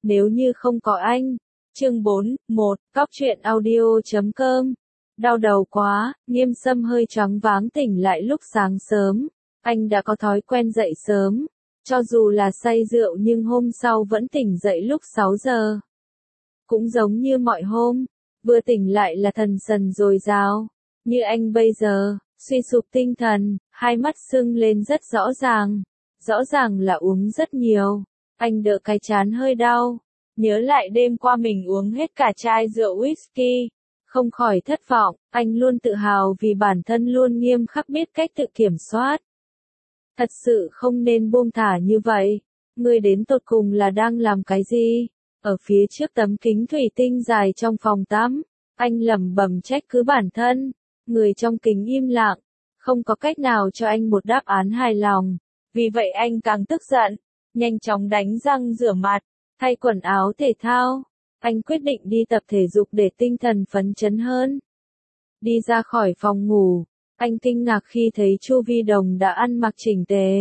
nếu như không có anh. Chương 4, 1, Cóc truyện audio.com. Đau đầu quá, Nghiêm Sâm hơi choáng váng tỉnh lại lúc sáng sớm. Anh đã có thói quen dậy sớm. Cho dù là say rượu nhưng hôm sau vẫn tỉnh dậy lúc 6 giờ. Cũng giống như mọi hôm, vừa tỉnh lại là thần sần dồi dào. Như anh bây giờ, suy sụp tinh thần, hai mắt sưng lên rất rõ ràng. Rõ ràng là uống rất nhiều. Anh đỡ cái trán hơi đau. Nhớ lại đêm qua mình uống hết cả chai rượu whisky. Không khỏi thất vọng, anh luôn tự hào vì bản thân luôn nghiêm khắc biết cách tự kiểm soát. Thật sự không nên buông thả như vậy. Ngươi đến tột cùng là đang làm cái gì? Ở phía trước tấm kính thủy tinh dài trong phòng tắm, anh lẩm bẩm trách cứ bản thân. Người trong kính im lặng, không có cách nào cho anh một đáp án hài lòng. Vì vậy anh càng tức giận, nhanh chóng đánh răng rửa mặt, thay quần áo thể thao. Anh quyết định đi tập thể dục để tinh thần phấn chấn hơn. Đi ra khỏi phòng ngủ, anh kinh ngạc khi thấy Chu Vi Đồng đã ăn mặc chỉnh tề.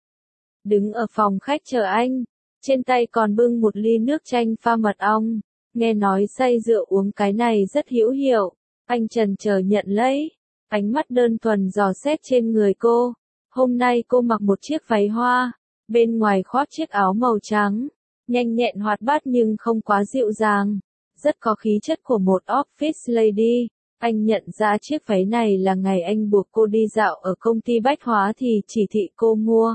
Đứng ở phòng khách chờ anh, trên tay còn bưng một ly nước chanh pha mật ong. Nghe nói say rượu uống cái này rất hữu hiệu. Anh chần chờ nhận lấy, ánh mắt đơn thuần dò xét trên người cô. Hôm nay cô mặc một chiếc váy hoa, bên ngoài khoác chiếc áo màu trắng, nhanh nhẹn hoạt bát nhưng không quá dịu dàng, rất có khí chất của một office lady. Anh nhận ra chiếc váy này là ngày anh buộc cô đi dạo ở công ty bách hóa thì chỉ thị cô mua.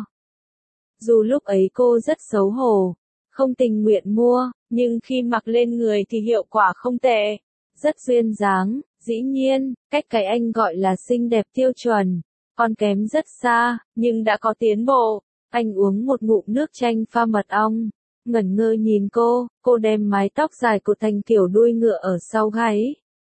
Dù lúc ấy cô rất xấu hổ, không tình nguyện mua, nhưng khi mặc lên người thì hiệu quả không tệ, rất duyên dáng. Dĩ nhiên, cách cái anh gọi là xinh đẹp tiêu chuẩn, còn kém rất xa, nhưng đã có tiến bộ. Anh uống một ngụm nước chanh pha mật ong, ngẩn ngơ nhìn cô đem mái tóc dài cột thành kiểu đuôi ngựa ở sau gáy.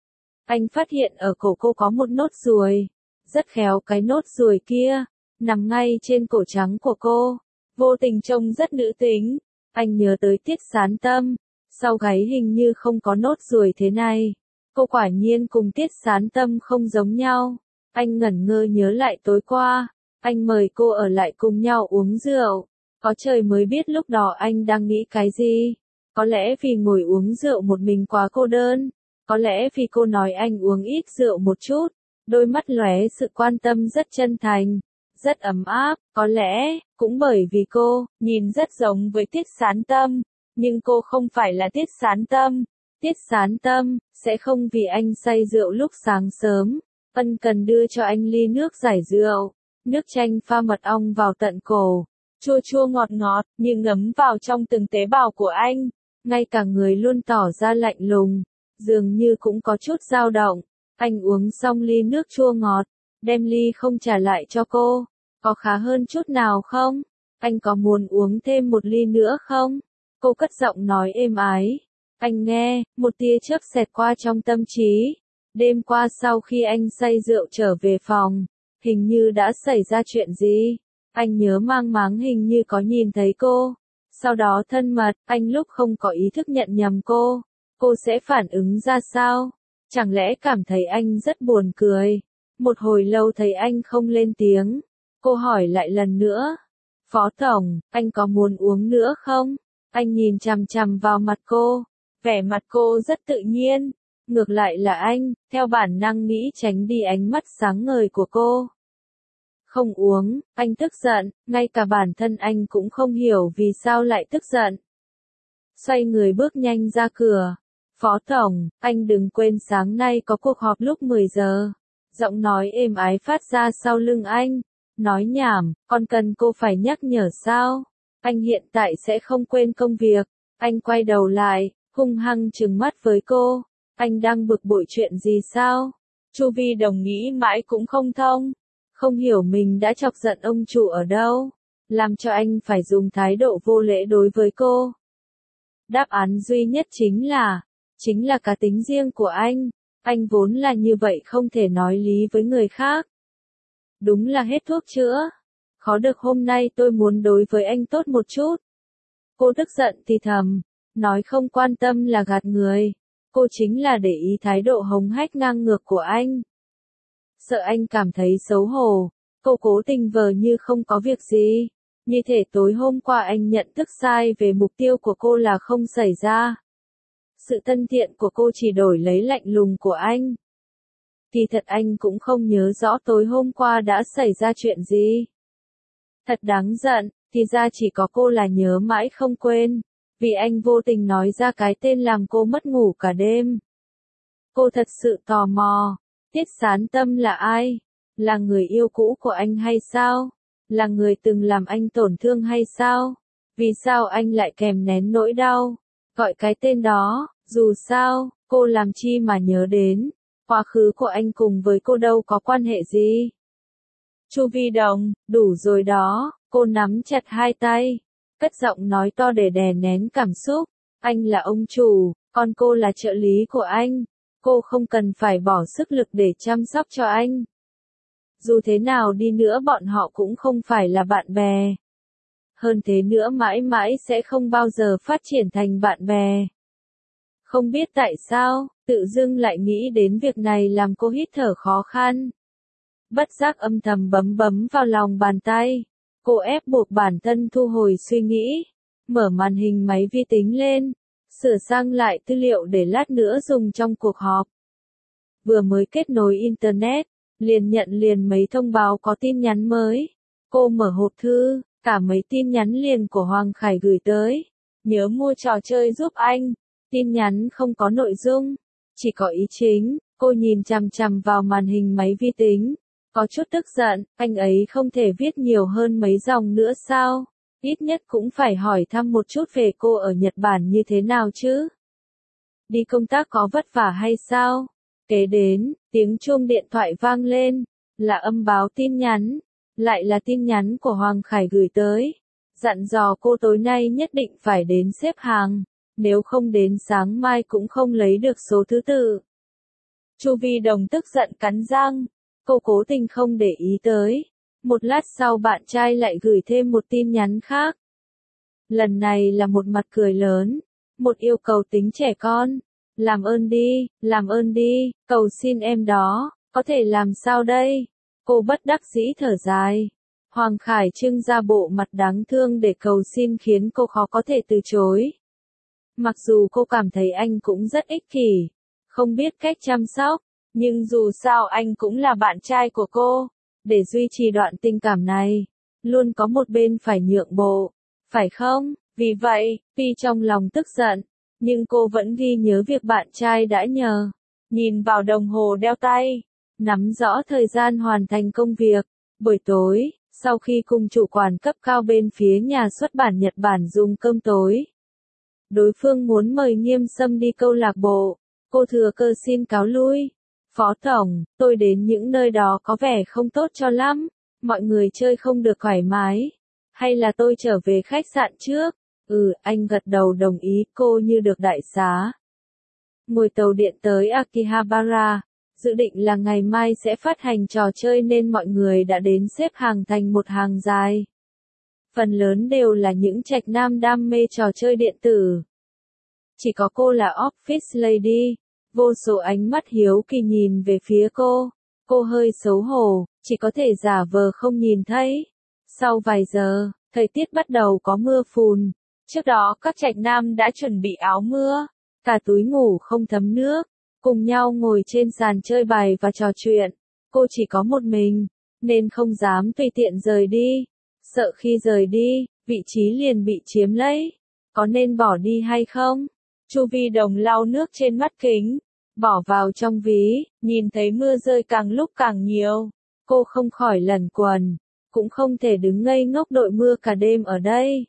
Anh phát hiện ở cổ cô có một nốt ruồi, rất khéo cái nốt ruồi kia, nằm ngay trên cổ trắng của cô, vô tình trông rất nữ tính. Anh nhớ tới Tiết Sán Tâm, sau gáy hình như không có nốt ruồi thế này. Cô quả nhiên cùng Tiết Sán Tâm không giống nhau. Anh ngẩn ngơ nhớ lại tối qua, anh mời cô ở lại cùng nhau uống rượu. Có trời mới biết lúc đó anh đang nghĩ cái gì. Có lẽ vì ngồi uống rượu một mình quá cô đơn. Có lẽ vì cô nói anh uống ít rượu một chút. Đôi mắt lóe sự quan tâm rất chân thành, rất ấm áp. Có lẽ, cũng bởi vì cô, nhìn rất giống với Tiết Sán Tâm. Nhưng cô không phải là Tiết Sán Tâm. Tiết Sán Tâm sẽ không vì anh say rượu lúc sáng sớm, ân cần đưa cho anh ly nước giải rượu, nước chanh pha mật ong vào tận cổ, chua chua ngọt ngọt, như ngấm vào trong từng tế bào của anh. Ngay cả người luôn tỏ ra lạnh lùng, dường như cũng có chút dao động. Anh uống xong ly nước chua ngọt, đem ly không trả lại cho cô. Có khá hơn chút nào không? Anh có muốn uống thêm một ly nữa không? Cô cất giọng nói êm ái. Anh nghe, một tia chớp xẹt qua trong tâm trí. Đêm qua sau khi anh say rượu trở về phòng, hình như đã xảy ra chuyện gì. Anh nhớ mang máng hình như có nhìn thấy cô. Sau đó thân mật, anh lúc không có ý thức nhận nhầm cô sẽ phản ứng ra sao? Chẳng lẽ cảm thấy anh rất buồn cười? Một hồi lâu thấy anh không lên tiếng, cô hỏi lại lần nữa. Phó Tổng, anh có muốn uống nữa không? Anh nhìn chằm chằm vào mặt cô. Vẻ mặt cô rất tự nhiên, ngược lại là anh, theo bản năng nghĩ tránh đi ánh mắt sáng ngời của cô. Không uống, anh tức giận, ngay cả bản thân anh cũng không hiểu vì sao lại tức giận. Xoay người bước nhanh ra cửa. Phó Tổng, anh đừng quên sáng nay có cuộc họp lúc 10 giờ. Giọng nói êm ái phát ra sau lưng anh. Nói nhảm, còn cần cô phải nhắc nhở sao? Anh hiện tại sẽ không quên công việc. Anh quay đầu lại, hung hăng trừng mắt với cô. Anh đang bực bội chuyện gì sao? Chu Vi Đồng nghĩ mãi cũng không thông. Không hiểu mình đã chọc giận ông chủ ở đâu, làm cho anh phải dùng thái độ vô lễ đối với cô. Đáp án duy nhất chính là cá tính riêng của anh. Anh vốn là như vậy không thể nói lý với người khác. Đúng là hết thuốc chữa. Khó được hôm nay tôi muốn đối với anh tốt một chút. Cô tức giận thì thầm, nói không quan tâm là gạt người. Cô chính là để ý thái độ hống hách ngang ngược của anh. Sợ anh cảm thấy xấu hổ, cô cố tình vờ như không có việc gì. Như thể tối hôm qua anh nhận thức sai về mục tiêu của cô là không xảy ra. Sự thân thiện của cô chỉ đổi lấy lạnh lùng của anh. Kỳ thật anh cũng không nhớ rõ tối hôm qua đã xảy ra chuyện gì. Thật đáng giận, thì ra chỉ có cô là nhớ mãi không quên, vì anh vô tình nói ra cái tên làm cô mất ngủ cả đêm. Cô thật sự tò mò, Tiết Sán Tâm là ai? Là người yêu cũ của anh hay sao? Là người từng làm anh tổn thương hay sao? Vì sao anh lại kèm nén nỗi đau? Gọi cái tên đó, dù sao, cô làm chi mà nhớ đến, quá khứ của anh cùng với cô đâu có quan hệ gì. Chu Vi Đồng, đủ rồi đó, cô nắm chặt hai tay, cất giọng nói to để đè nén cảm xúc. Anh là ông chủ, còn cô là trợ lý của anh. Cô không cần phải bỏ sức lực để chăm sóc cho anh. Dù thế nào đi nữa bọn họ cũng không phải là bạn bè. Hơn thế nữa mãi mãi sẽ không bao giờ phát triển thành bạn bè. Không biết tại sao, tự dưng lại nghĩ đến việc này làm cô hít thở khó khăn. Bất giác âm thầm bấm bấm vào lòng bàn tay. Cô ép buộc bản thân thu hồi suy nghĩ. Mở màn hình máy vi tính lên. Sửa sang lại tư liệu để lát nữa dùng trong cuộc họp. Vừa mới kết nối Internet, liền nhận liền mấy thông báo có tin nhắn mới. Cô mở hộp thư, cả mấy tin nhắn liền của Hoàng Khải gửi tới. Nhớ mua trò chơi giúp anh. Tin nhắn không có nội dung, chỉ có ý chính. Cô nhìn chằm chằm vào màn hình máy vi tính. Có chút tức giận, anh ấy không thể viết nhiều hơn mấy dòng nữa sao? Ít nhất cũng phải hỏi thăm một chút về cô ở Nhật Bản như thế nào chứ? Đi công tác có vất vả hay sao? Kế đến, tiếng chuông điện thoại vang lên, là âm báo tin nhắn, lại là tin nhắn của Hoàng Khải gửi tới. Dặn dò cô tối nay nhất định phải đến xếp hàng, nếu không đến sáng mai cũng không lấy được số thứ tự. Chu Vi Đồng tức giận cắn răng, cô cố tình không để ý tới. Một lát sau bạn trai lại gửi thêm một tin nhắn khác. Lần này là một mặt cười lớn, một yêu cầu tính trẻ con. Làm ơn đi, cầu xin em đó, có thể làm sao đây? Cô bất đắc dĩ thở dài. Hoàng Khải trưng ra bộ mặt đáng thương để cầu xin khiến cô khó có thể từ chối. Mặc dù cô cảm thấy anh cũng rất ích kỷ, không biết cách chăm sóc, nhưng dù sao anh cũng là bạn trai của cô. Để duy trì đoạn tình cảm này, luôn có một bên phải nhượng bộ, phải không? Vì vậy, tuy trong lòng tức giận, nhưng cô vẫn ghi nhớ việc bạn trai đã nhờ. Nhìn vào đồng hồ đeo tay, nắm rõ thời gian hoàn thành công việc. Buổi tối, sau khi cùng chủ quản cấp cao bên phía nhà xuất bản Nhật Bản dùng cơm tối, đối phương muốn mời Nghiêm Sâm đi câu lạc bộ. Cô thừa cơ xin cáo lui. Phó tổng, tôi đến những nơi đó có vẻ không tốt cho lắm. Mọi người chơi không được thoải mái. Hay là tôi trở về khách sạn trước? Anh gật đầu đồng ý, cô như được đại xá. Ngồi tàu điện tới Akihabara. Dự định là ngày mai sẽ phát hành trò chơi nên mọi người đã đến xếp hàng thành một hàng dài. Phần lớn đều là những trạch nam đam mê trò chơi điện tử. Chỉ có cô là office lady. Vô số ánh mắt hiếu kỳ nhìn về phía cô. Cô hơi xấu hổ, chỉ có thể giả vờ không nhìn thấy. Sau vài giờ, thời tiết bắt đầu có mưa phùn. Trước đó các trạch nam đã chuẩn bị áo mưa, cả túi ngủ không thấm nước, cùng nhau ngồi trên sàn chơi bài và trò chuyện. Cô chỉ có một mình, nên không dám tùy tiện rời đi. Sợ khi rời đi, vị trí liền bị chiếm lấy. Có nên bỏ đi hay không? Chu Vi Đồng lau nước trên mắt kính, bỏ vào trong ví, nhìn thấy mưa rơi càng lúc càng nhiều. Cô không khỏi lẩn quẩn, cũng không thể đứng ngây ngốc đội mưa cả đêm ở đây.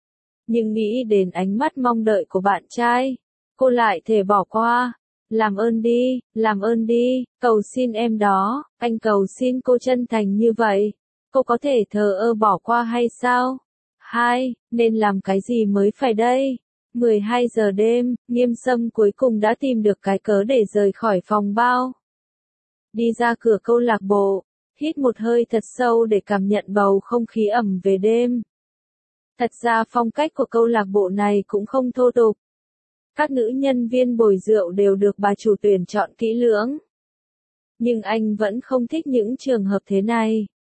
Nhưng nghĩ đến ánh mắt mong đợi của bạn trai, cô lại thể bỏ qua. Làm ơn đi, cầu xin em đó, anh cầu xin cô chân thành như vậy. Cô có thể thờ ơ bỏ qua hay sao? Nên làm cái gì mới phải đây? 12 giờ đêm, Nghiêm Sâm cuối cùng đã tìm được cái cớ để rời khỏi phòng bao. Đi ra cửa câu lạc bộ, hít một hơi thật sâu để cảm nhận bầu không khí ẩm về đêm. Thật ra phong cách của câu lạc bộ này cũng không thô tục. Các nữ nhân viên bồi rượu đều được bà chủ tuyển chọn kỹ lưỡng. Nhưng anh vẫn không thích những trường hợp thế này.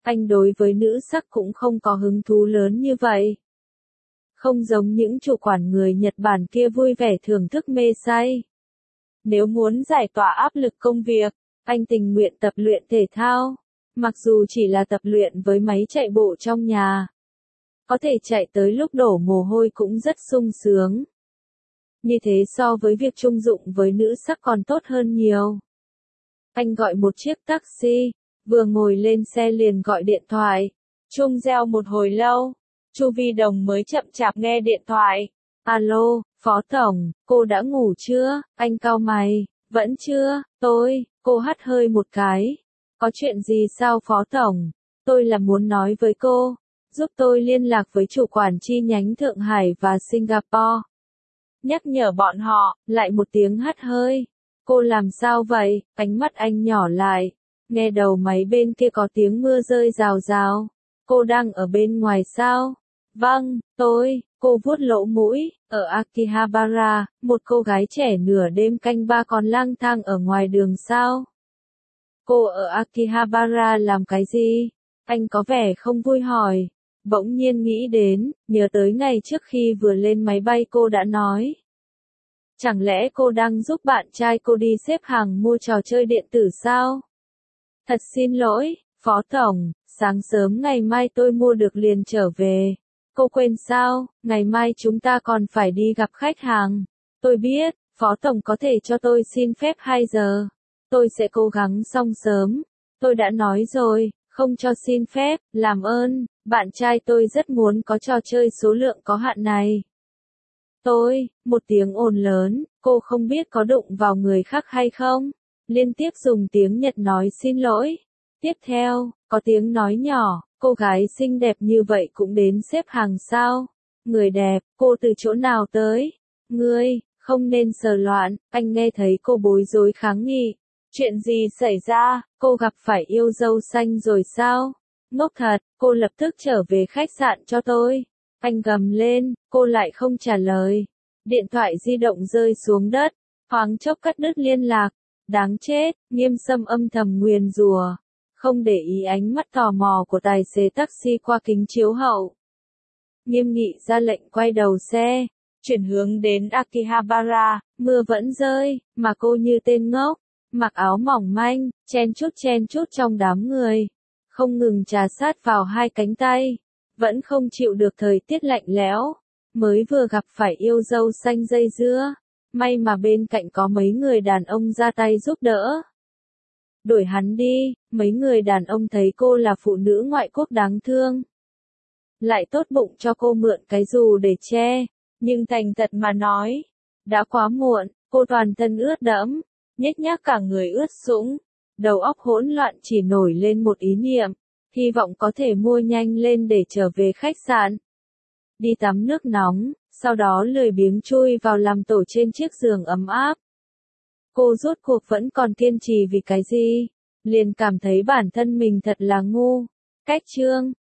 Anh đối với nữ sắc cũng không có hứng thú lớn như vậy. Không giống những chủ quản người Nhật Bản kia vui vẻ thưởng thức mê say. Nếu muốn giải tỏa áp lực công việc, anh tình nguyện tập luyện thể thao. Mặc dù chỉ là tập luyện với máy chạy bộ trong nhà. Có thể chạy tới lúc đổ mồ hôi cũng rất sung sướng. Như thế so với việc chung dụng với nữ sắc còn tốt hơn nhiều. Anh gọi một chiếc taxi, vừa ngồi lên xe liền gọi điện thoại. Chuông reo một hồi lâu, Chu Vi Đồng mới chậm chạp nghe điện thoại. Alo, Phó Tổng, cô đã ngủ chưa? Anh cau mày, vẫn chưa, cô hắt hơi một cái. Có chuyện gì sao Phó Tổng? Tôi là muốn nói với cô, giúp tôi liên lạc với chủ quản chi nhánh Thượng Hải và Singapore. Nhắc nhở bọn họ, lại một tiếng hắt hơi. Cô làm sao vậy? Ánh mắt anh nhỏ lại. Nghe đầu máy bên kia có tiếng mưa rơi rào rào. Cô đang ở bên ngoài sao? Vâng, cô vuốt lỗ mũi. Ở Akihabara, một cô gái trẻ nửa đêm canh ba còn lang thang ở ngoài đường sao? Cô ở Akihabara làm cái gì? Anh có vẻ không vui hỏi. Bỗng nhiên nghĩ đến, nhớ tới ngày trước khi vừa lên máy bay cô đã nói. Chẳng lẽ cô đang giúp bạn trai cô đi xếp hàng mua trò chơi điện tử sao? Thật xin lỗi, Phó Tổng, sáng sớm ngày mai tôi mua được liền trở về. Cô quên sao, ngày mai chúng ta còn phải đi gặp khách hàng. Tôi biết, Phó Tổng có thể cho tôi xin phép 2 giờ. Tôi sẽ cố gắng xong sớm. Tôi đã nói rồi, không cho xin phép, làm ơn, bạn trai tôi rất muốn có trò chơi số lượng có hạn này. Một tiếng ồn lớn, cô không biết có đụng vào người khác hay không? Liên tiếp dùng tiếng Nhật nói xin lỗi. Tiếp theo, có tiếng nói nhỏ, cô gái xinh đẹp như vậy cũng đến xếp hàng sao? Người đẹp, cô từ chỗ nào tới? Ngươi, không nên sờ loạn, anh nghe thấy cô bối rối kháng nghị. Chuyện gì xảy ra, cô gặp phải yêu dâu xanh rồi sao? Ngốc thật, cô lập tức trở về khách sạn cho tôi. Anh gầm lên, cô lại không trả lời. Điện thoại di động rơi xuống đất, thoáng chốc cắt đứt liên lạc. Đáng chết, Nghiêm Sâm âm thầm nguyền rủa, không để ý ánh mắt tò mò của tài xế taxi qua kính chiếu hậu. Nghiêm nghị ra lệnh quay đầu xe, chuyển hướng đến Akihabara, mưa vẫn rơi, mà cô như tên ngốc, mặc áo mỏng manh, chen chút trong đám người, không ngừng trà sát vào hai cánh tay, vẫn không chịu được thời tiết lạnh lẽo, mới vừa gặp phải yêu dâu xanh dây dưa, may mà bên cạnh có mấy người đàn ông ra tay giúp đỡ. Đuổi hắn đi, mấy người đàn ông thấy cô là phụ nữ ngoại quốc đáng thương. Lại tốt bụng cho cô mượn cái dù để che, nhưng thành thật mà nói, đã quá muộn, cô toàn thân ướt đẫm, nhếch nhác cả người ướt sũng, đầu óc hỗn loạn chỉ nổi lên một ý niệm, hy vọng có thể mua nhanh lên để trở về khách sạn. Đi tắm nước nóng, sau đó lười biếng chui vào làm tổ trên chiếc giường ấm áp. Cô rốt cuộc vẫn còn kiên trì vì cái gì? Liền cảm thấy bản thân mình thật là ngu. Cách chương